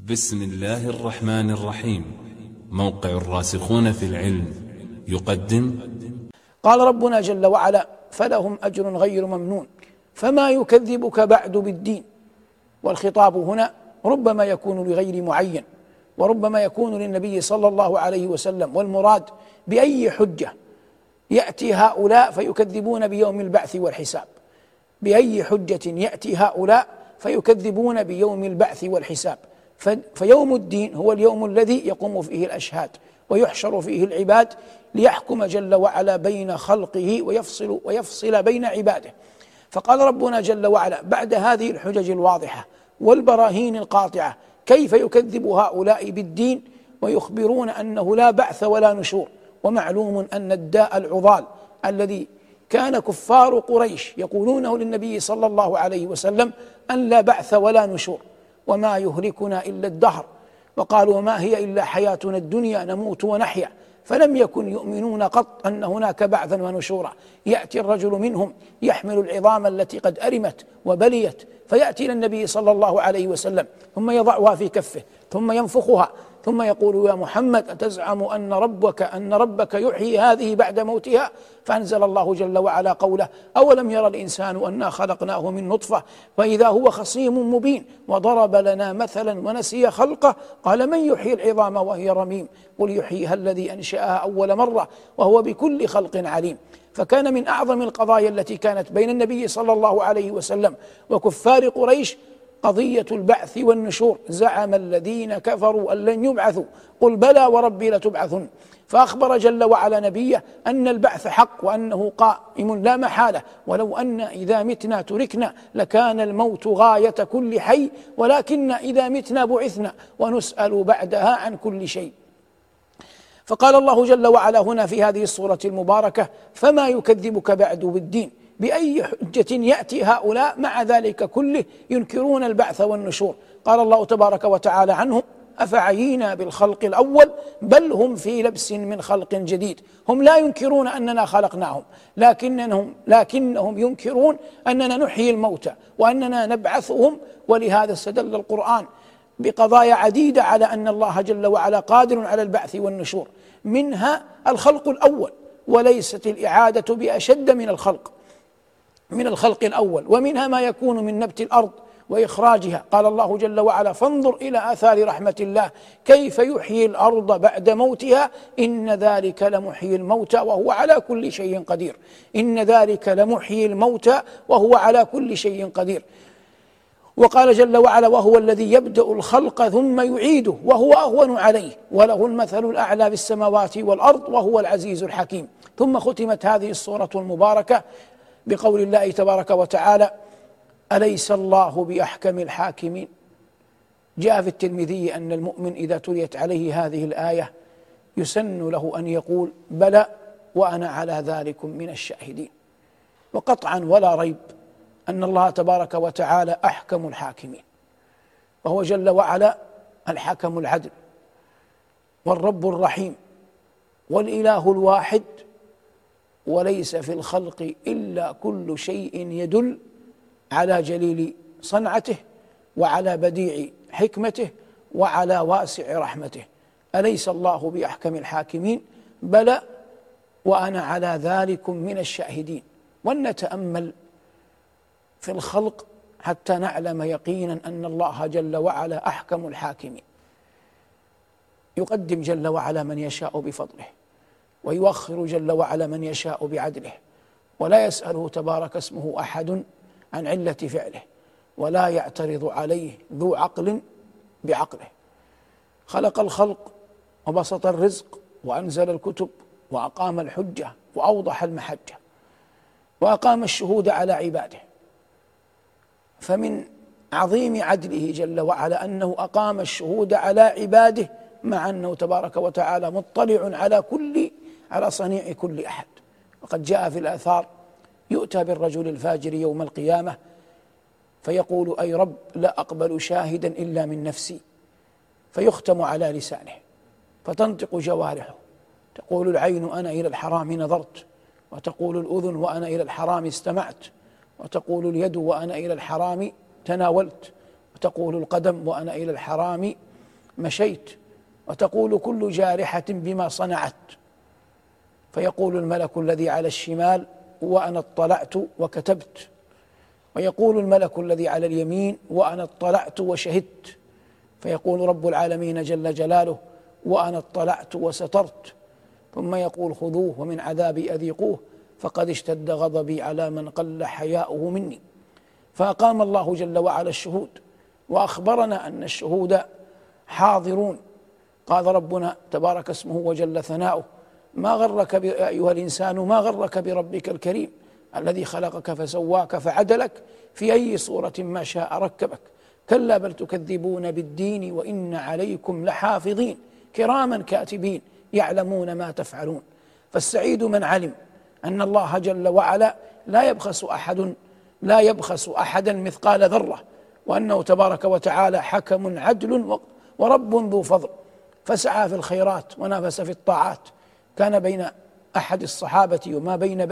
بسم الله الرحمن الرحيم. موقع الراسخون في العلم يقدم. قال ربنا جل وعلا: فلهم أجر غير ممنون فما يكذبك بعد بالدين. والخطاب هنا ربما يكون لغير معين، وربما يكون للنبي صلى الله عليه وسلم، والمراد بأي حجة يأتي هؤلاء فيكذبون بيوم البعث والحساب، بأي حجة يأتي هؤلاء فيكذبون بيوم البعث والحساب. فيوم الدين هو اليوم الذي يقوم فيه الأشهاد ويحشر فيه العباد ليحكم جل وعلا بين خلقه ويفصل بين عباده. فقال ربنا جل وعلا بعد هذه الحجج الواضحة والبراهين القاطعة: كيف يكذب هؤلاء بالدين ويخبرون أنه لا بعث ولا نشور؟ ومعلوم أن الداء العضال الذي كان كفار قريش يقولونه للنبي صلى الله عليه وسلم أن لا بعث ولا نشور، وما يهلكنا إلا الدهر، وقالوا ما هي إلا حياتنا الدنيا نموت ونحيا، فلم يكن يؤمنون قط أن هناك بعثا ونشورا. يأتي الرجل منهم يحمل العظام التي قد أرمت وبليت، فيأتي إلى النبي صلى الله عليه وسلم ثم يضعها في كفه ثم ينفخها ثم يقول: يا محمد، أتزعم أن ربك يحيي هذه بعد موتها؟ فأنزل الله جل وعلا قوله: أولم يرى الإنسان أنا خلقناه من نطفة فإذا هو خصيم مبين، وضرب لنا مثلا ونسي خلقه، قال: من يحيي العظام وهي رميم؟ قل يحييها الذي أنشأها أول مرة وهو بكل خلق عليم. فكان من أعظم القضايا التي كانت بين النبي صلى الله عليه وسلم وكفار قريش قضية البعث والنشور. زعم الذين كفروا أن لن يبعثوا، قل بلى وربي لتبعثن. فأخبر جل وعلا نبيه أن البعث حق وأنه قائم لا محالة، ولو أن إذا متنا تركنا لكان الموت غاية كل حي، ولكن إذا متنا بعثنا ونسأل بعدها عن كل شيء. فقال الله جل وعلا هنا في هذه السورة المباركة: فما يكذبك بعد بالدين. بأي حجة يأتي هؤلاء مع ذلك كله ينكرون البعث والنشور؟ قال الله تبارك وتعالى عنهم: أفعينا بالخلق الأول بل هم في لبس من خلق جديد. هم لا ينكرون أننا خلقناهم، لكنهم ينكرون أننا نحيي الموتى وأننا نبعثهم. ولهذا استدل القرآن بقضايا عديدة على أن الله جل وعلا قادر على البعث والنشور، منها الخلق الأول، وليست الإعادة بأشد من الخلق الأول، ومنها ما يكون من نبت الأرض وإخراجها. قال الله جل وعلا: فانظر إلى آثار رحمة الله كيف يحيي الأرض بعد موتها إن ذلك لمحيي الموتى وهو على كل شيء قدير. إن ذلك لمحيي الموتى وهو على كل شيء قدير. وقال جل وعلا: وهو الذي يبدأ الخلق ثم يعيده وهو أهون عليه وله المثل الأعلى في السماوات والأرض وهو العزيز الحكيم. ثم ختمت هذه السورة المباركة بقول الله تبارك وتعالى: أليس الله بأحكم الحاكمين. جاء في الترمذي أن المؤمن إذا تليت عليه هذه الآية يسن له أن يقول: بلى وأنا على ذلك من الشاهدين. وقطعا ولا ريب أن الله تبارك وتعالى أحكم الحاكمين، وهو جل وعلا الحكم العدل والرب الرحيم والإله الواحد، وليس في الخلق إلا كل شيء يدل على جليل صنعته وعلى بديع حكمته وعلى واسع رحمته. أليس الله بأحكم الحاكمين؟ بلى وأنا على ذلك من الشاهدين. ولنتأمل في الخلق حتى نعلم يقينا أن الله جل وعلا أحكم الحاكمين. يقدم جل وعلا من يشاء بفضله، ويؤخر جل وعلا من يشاء بعدله، ولا يسأله تبارك اسمه أحد عن علة فعله، ولا يعترض عليه ذو عقل بعقله. خلق الخلق وبسط الرزق وأنزل الكتب وأقام الحجة وأوضح المحجة وأقام الشهود على عباده. فمن عظيم عدله جل وعلا أنه أقام الشهود على عباده، مع أنه تبارك وتعالى مطلع على صنيع كل أحد. وقد جاء في الآثار: يؤتى بالرجل الفاجر يوم القيامة فيقول: أي رب، لا أقبل شاهدا إلا من نفسي، فيختم على لسانه فتنطق جوارحه، تقول العين: أنا إلى الحرام نظرت، وتقول الأذن: وأنا إلى الحرام استمعت، وتقول اليد: وأنا إلى الحرام تناولت، وتقول القدم: وأنا إلى الحرام مشيت، وتقول كل جارحة بما صنعت، فيقول الملك الذي على الشمال: وأنا اطلعت وكتبت. ويقول الملك الذي على اليمين: وأنا اطلعت وشهدت. فيقول رب العالمين جل جلاله: وأنا اطلعت وسترت. ثم يقول: خذوه ومن عذابي أذيقوه فقد اشتد غضبي على من قل حياؤه مني. فأقام الله جل وعلا الشهود، وأخبرنا أن الشهود حاضرون. قال ربنا تبارك اسمه وجل ثناؤه: ما غرك يا أيها الإنسان ما غرك بربك الكريم الذي خلقك فسواك فعدلك في أي صورة ما شاء ركبك. كلا بل تكذبون بالدين وإن عليكم لحافظين كراما كاتبين يعلمون ما تفعلون. فالسعيد من علم أن الله جل وعلا لا يبخس أحدا مثقال ذرة، وأنه تبارك وتعالى حكم عدل ورب ذو فضل. فسعى في الخيرات ونافس في الطاعات. كان بين أحد الصحابة وما بين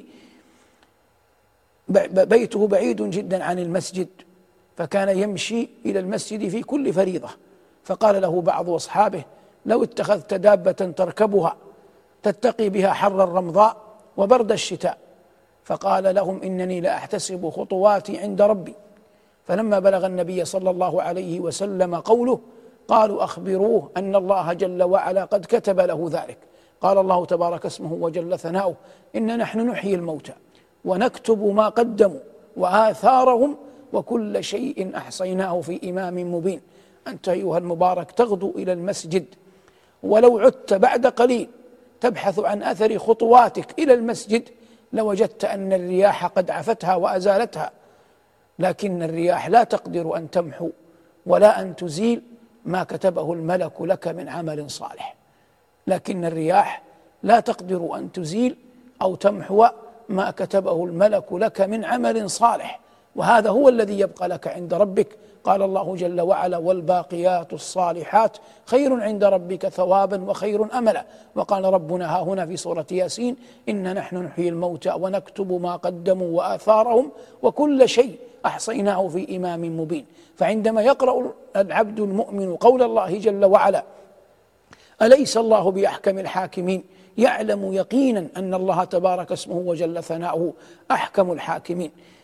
بيته بعيد جدا عن المسجد، فكان يمشي إلى المسجد في كل فريضة. فقال له بعض أصحابه: لو اتخذت دابة تركبها تتقي بها حر الرمضاء وبرد الشتاء. فقال لهم: إنني لأحتسب خطواتي عند ربي. فلما بلغ النبي صلى الله عليه وسلم قوله قالوا: أخبروه أن الله جل وعلا قد كتب له ذلك. قال الله تبارك اسمه وجل ثناؤه: إنا نحن نحيي الموتى ونكتب ما قدموا وآثارهم وكل شيء أحصيناه في إمام مبين. أنت أيها المبارك تغدو إلى المسجد، ولو عدت بعد قليل تبحث عن أثر خطواتك إلى المسجد لوجدت أن الرياح قد عفتها وأزالتها. لكن الرياح لا تقدر أن تمحو ولا أن تزيل ما كتبه الملك لك من عمل صالح. لكن الرياح لا تقدر أن تزيل أو تمحو ما كتبه الملك لك من عمل صالح، وهذا هو الذي يبقى لك عند ربك. قال الله جل وعلا: والباقيات الصالحات خير عند ربك ثوابا وخير أملا. وقال ربنا ها هنا في سورة ياسين: إنا نحن نحيي الموتى ونكتب ما قدموا وآثارهم وكل شيء أحصيناه في إمام مبين. فعندما يقرأ العبد المؤمن قول الله جل وعلا: أليس الله بأحكم الحاكمين، يعلم يقينا أن الله تبارك اسمه وجل ثناؤه أحكم الحاكمين.